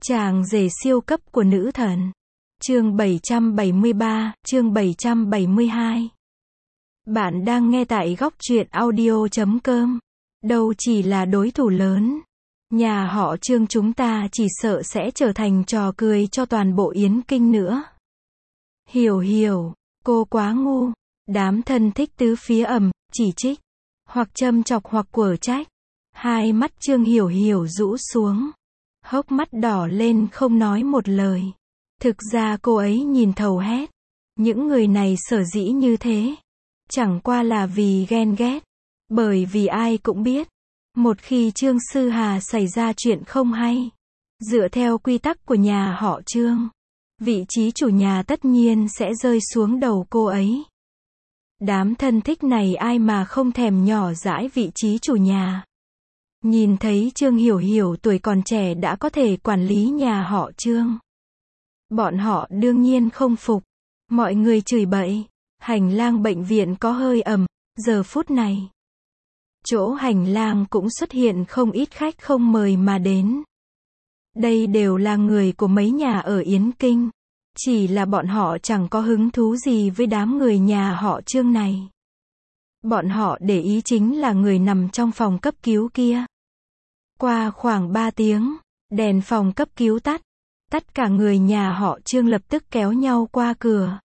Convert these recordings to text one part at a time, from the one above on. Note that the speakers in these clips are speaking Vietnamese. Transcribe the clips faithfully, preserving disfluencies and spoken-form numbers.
Chàng rể siêu cấp của nữ thần. Chương bảy trăm bảy mươi ba, chương bảy trăm bảy mươi hai. Bạn đang nghe tại góc truyện audio chấm com. Đâu chỉ là đối thủ lớn. Nhà họ Trương chúng ta chỉ sợ sẽ trở thành trò cười cho toàn bộ Yến Kinh nữa. Hiểu hiểu, cô quá ngu. Đám thân thích tứ phía ầm, chỉ trích, hoặc châm chọc hoặc quở trách. Hai mắt Trương Hiểu Hiểu rũ xuống. Hốc mắt đỏ lên không nói một lời. Thực ra cô ấy nhìn thấu hết. Những người này sở dĩ như thế. Chẳng qua là vì ghen ghét. Bởi vì ai cũng biết. Một khi Trương Sư Hà xảy ra chuyện không hay. Dựa theo quy tắc của nhà họ Trương. Vị trí chủ nhà tất nhiên sẽ rơi xuống đầu cô ấy. Đám thân thích này ai mà không thèm nhỏ dãi vị trí chủ nhà. Nhìn thấy Trương Hiểu Hiểu tuổi còn trẻ đã có thể quản lý nhà họ Trương. Bọn họ đương nhiên không phục. Mọi người chửi bậy. Hành lang bệnh viện có hơi ầm. Giờ phút này, chỗ hành lang cũng xuất hiện không ít khách không mời mà đến. Đây đều là người của mấy nhà ở Yến Kinh. Chỉ là bọn họ chẳng có hứng thú gì với đám người nhà họ Trương này. Bọn họ để ý chính là người nằm trong phòng cấp cứu kia. Qua khoảng ba tiếng, đèn phòng cấp cứu tắt. Tất cả người nhà họ Trương lập tức kéo nhau qua cửa.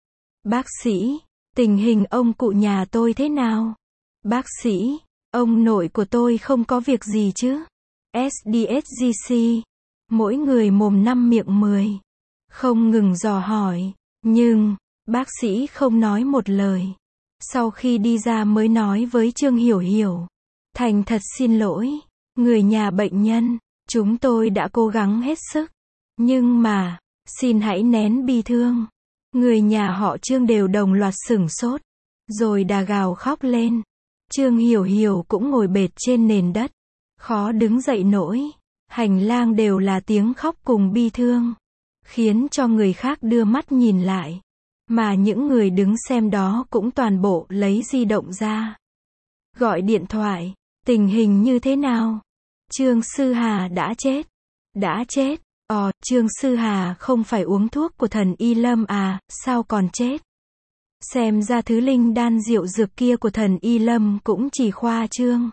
Bác sĩ, tình hình ông cụ nhà tôi thế nào? Bác sĩ, ông nội của tôi không có việc gì chứ? ét đê ét giê xê, mỗi người mồm năm miệng mười. Không ngừng dò hỏi, nhưng, bác sĩ không nói một lời. Sau khi đi ra mới nói với Trương Hiểu Hiểu. Thành thật xin lỗi, người nhà bệnh nhân, chúng tôi đã cố gắng hết sức. Nhưng mà, xin hãy nén bi thương. Người nhà họ Trương đều đồng loạt sửng sốt. Rồi đà gào khóc lên. Trương Hiểu Hiểu cũng ngồi bệt trên nền đất. Khó đứng dậy nổi. Hành lang đều là tiếng khóc cùng bi thương. Khiến cho người khác đưa mắt nhìn lại. Mà những người đứng xem đó cũng toàn bộ lấy di động ra. Gọi điện thoại. Tình hình như thế nào? Trương Sư Hà đã chết. Đã chết. Ồ, Trương Sư Hà không phải uống thuốc của thần Y Lâm à, sao còn chết? Xem ra thứ linh đan diệu dược kia của thần Y Lâm cũng chỉ khoa trương.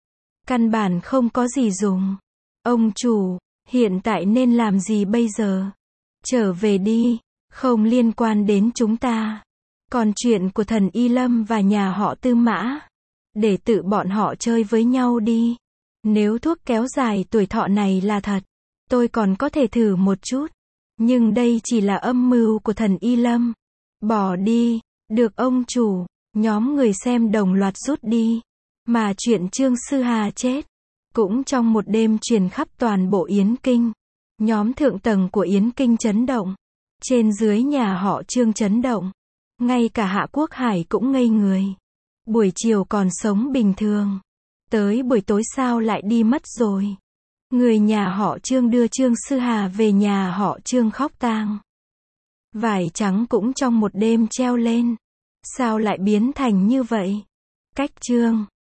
Căn bản không có gì dùng. Ông chủ, hiện tại nên làm gì bây giờ? Trở về đi, không liên quan đến chúng ta. Còn chuyện của thần Y Lâm và nhà họ Tư Mã, để tự bọn họ chơi với nhau đi. Nếu thuốc kéo dài tuổi thọ này là thật, tôi còn có thể thử một chút. Nhưng đây chỉ là âm mưu của thần Y Lâm. Bỏ đi, được ông chủ. Nhóm người xem đồng loạt rút đi. Mà chuyện Trương Sư Hà chết cũng trong một đêm truyền khắp toàn bộ Yến Kinh. Nhóm thượng tầng của Yến Kinh chấn động. Trên dưới nhà họ Trương chấn động. Ngay cả Hạ Quốc Hải cũng ngây người. Buổi chiều còn sống bình thường. Tới buổi tối sao lại đi mất rồi? Người nhà họ Trương đưa Trương Sư Hà về nhà họ Trương khóc tang. Vải trắng cũng trong một đêm treo lên. Sao lại biến thành như vậy? Cách Trương